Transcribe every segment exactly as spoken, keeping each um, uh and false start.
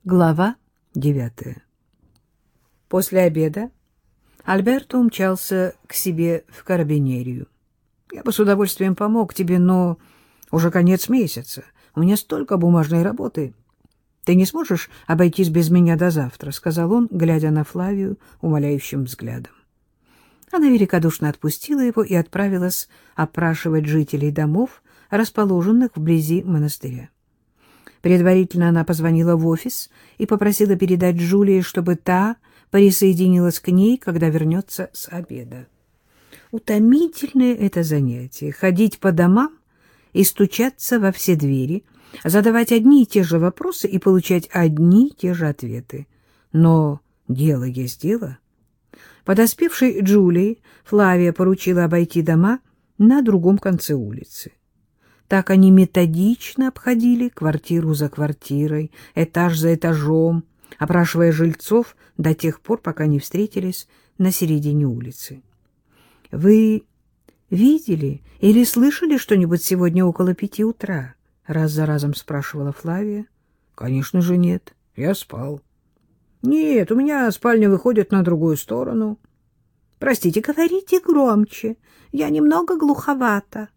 Глава девятая. После обеда Альберто умчался к себе в карабинерию. Я бы с удовольствием помог тебе, но уже конец месяца. У меня столько бумажной работы. Ты не сможешь обойтись без меня до завтра, — сказал он, глядя на Флавию умоляющим взглядом. Она великодушно отпустила его и отправилась опрашивать жителей домов, расположенных вблизи монастыря. Предварительно она позвонила в офис и попросила передать Джулии, чтобы та присоединилась к ней, когда вернется с обеда. Утомительное это занятие — ходить по домам и стучаться во все двери, задавать одни и те же вопросы и получать одни и те же ответы. Но дело есть дело. Подоспевшей Джулии Флавия поручила обойти дома на другом конце улицы. Так они методично обходили квартиру за квартирой, этаж за этажом, опрашивая жильцов до тех пор, пока не встретились на середине улицы. — Вы видели или слышали что-нибудь сегодня около пяти утра? — раз за разом спрашивала Флавия. — Конечно же нет. Я спал. — Нет, у меня спальня выходит на другую сторону. — Простите, говорите громче. Я немного глуховата.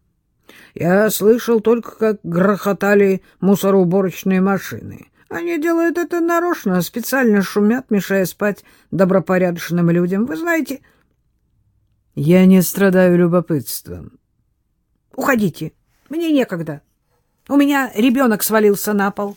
Я слышал только, как грохотали мусороуборочные машины. Они делают это нарочно, специально шумят, мешая спать добропорядочным людям. Вы знаете... Я не страдаю любопытством. Уходите, мне некогда. У меня ребенок свалился на пол.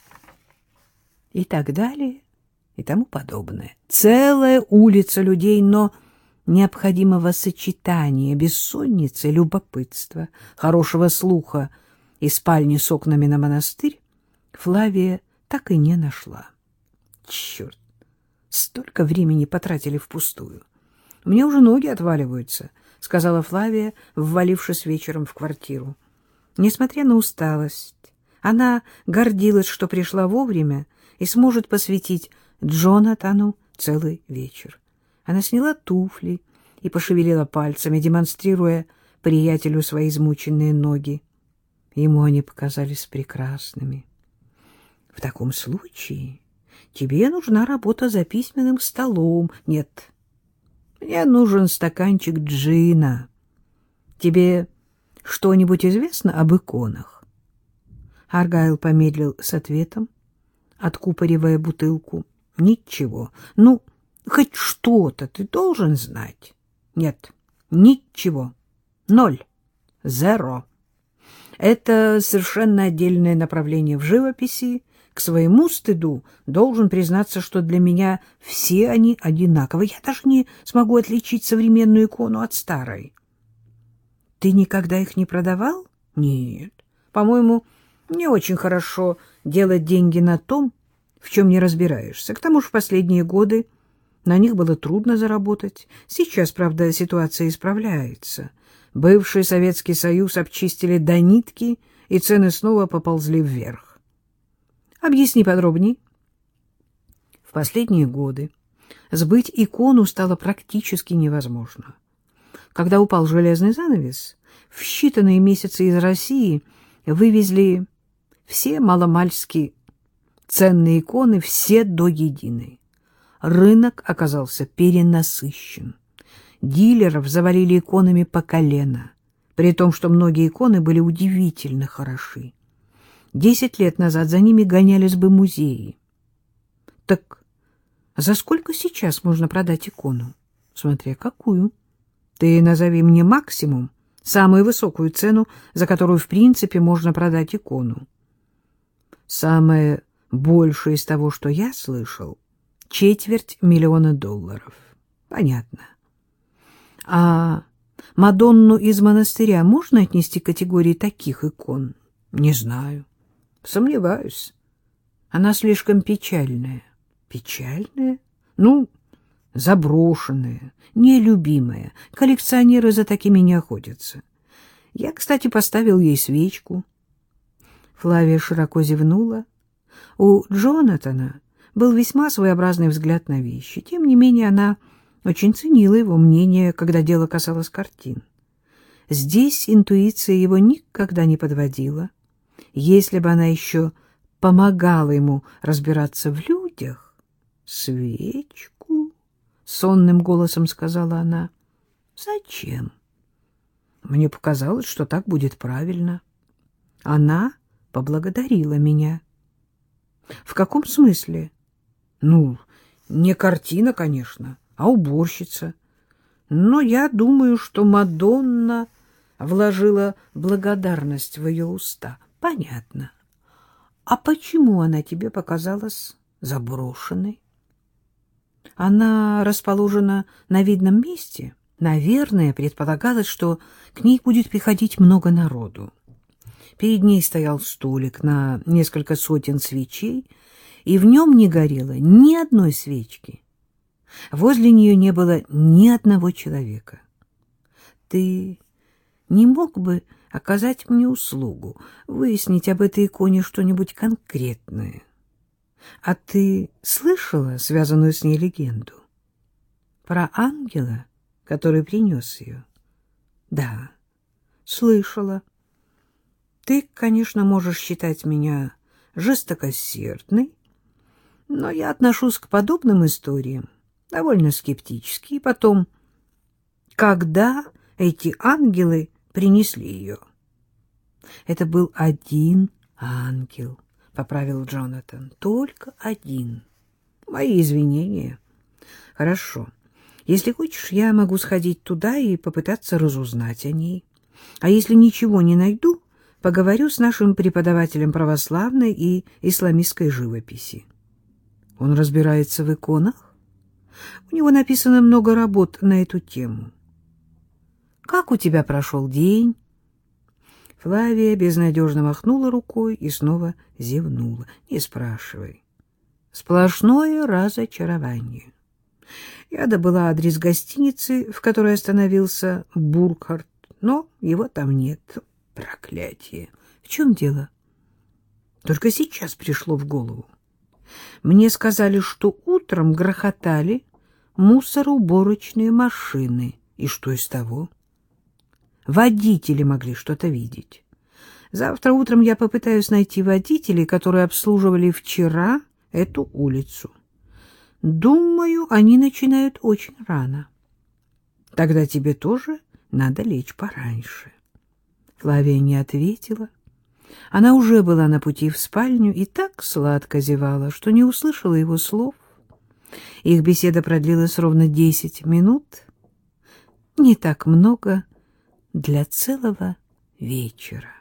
И так далее, и тому подобное. Целая улица людей, но... необходимого сочетания бессонницы, любопытства, хорошего слуха и спальни с окнами на монастырь Флавия так и не нашла. Черт, столько времени потратили впустую. Мне уже ноги отваливаются, — сказала Флавия, ввалившись вечером в квартиру. Несмотря на усталость, она гордилась, что пришла вовремя и сможет посвятить Джонатану целый вечер. Она сняла туфли и пошевелила пальцами, демонстрируя приятелю свои измученные ноги. Ему они показались прекрасными. — В таком случае тебе нужна работа за письменным столом. Нет, мне нужен стаканчик джина. Тебе что-нибудь известно об иконах? Аргайл помедлил с ответом, откупоривая бутылку. — Ничего. Ну... хоть что-то ты должен знать. Нет, ничего. Ноль. Зеро. Это совершенно отдельное направление в живописи. К своему стыду должен признаться, что для меня все они одинаковы. Я даже не смогу отличить современную икону от старой. Ты никогда их не продавал? Нет. По-моему, не очень хорошо делать деньги на том, в чем не разбираешься. К тому же в последние годы на них было трудно заработать. Сейчас, правда, ситуация исправляется. Бывший Советский Союз обчистили до нитки, и цены снова поползли вверх. Объясни подробнее. В последние годы сбыть икону стало практически невозможно. Когда упал железный занавес, в считанные месяцы из России вывезли все маломальски ценные иконы, все до единой. Рынок оказался перенасыщен. Дилеров завалили иконами по колено, при том, что многие иконы были удивительно хороши. Десять лет назад за ними гонялись бы музеи. Так за сколько сейчас можно продать икону? Смотря какую. Ты назови мне максимум, самую высокую цену, за которую в принципе можно продать икону. Самое большее из того, что я слышал, четверть миллиона долларов. Понятно. А Мадонну из монастыря можно отнести к категории таких икон? Не знаю. Сомневаюсь. Она слишком печальная. Печальная? Ну, заброшенная, нелюбимая. Коллекционеры за такими не охотятся. Я, кстати, поставил ей свечку. Флавия широко зевнула. У Джонатана был весьма своеобразный взгляд на вещи. Тем не менее, она очень ценила его мнение, когда дело касалось картин. Здесь интуиция его никогда не подводила. Если бы она еще помогала ему разбираться в людях? Свечку, сонным голосом сказала она. Зачем? Мне показалось, что так будет правильно. Она поблагодарила меня. В каком смысле? Ну, не картина, конечно, а уборщица. Но я думаю, что Мадонна вложила благодарность в ее уста. Понятно. А почему она тебе показалась заброшенной? Она расположена на видном месте. Наверное, предполагалось, что к ней будет приходить много народу. Перед ней стоял столик на несколько сотен свечей, и в нем не горело ни одной свечки. Возле нее не было ни одного человека. Ты не мог бы оказать мне услугу, выяснить об этой иконе что-нибудь конкретное? А ты слышала связанную с ней легенду? Про ангела, который принес ее? Да, слышала. Ты, конечно, можешь считать меня жестокосердной, но я отношусь к подобным историям довольно скептически. И потом, когда эти ангелы принесли ее? Это был один ангел, — поправил Джонатан. Только один. Мои извинения. Хорошо. Если хочешь, я могу сходить туда и попытаться разузнать о ней. А если ничего не найду, поговорю с нашим преподавателем православной и исламистской живописи. Он разбирается в иконах. У него написано много работ на эту тему. Как у тебя прошел день? Флавия безнадежно махнула рукой и снова зевнула. Не спрашивай. Сплошное разочарование. Я добыла адрес гостиницы, в которой остановился Буркхарт, но его там нет. Проклятие! В чем дело? Только сейчас пришло в голову. Мне сказали, что утром грохотали мусороуборочные машины. И что из того? Водители могли что-то видеть. Завтра утром я попытаюсь найти водителей, которые обслуживали вчера эту улицу. Думаю, они начинают очень рано. Тогда тебе тоже надо лечь пораньше. Флавия не ответила. Она уже была на пути в спальню и так сладко зевала, что не услышала его слов. Их беседа продлилась ровно десять минут. Не так много для целого вечера.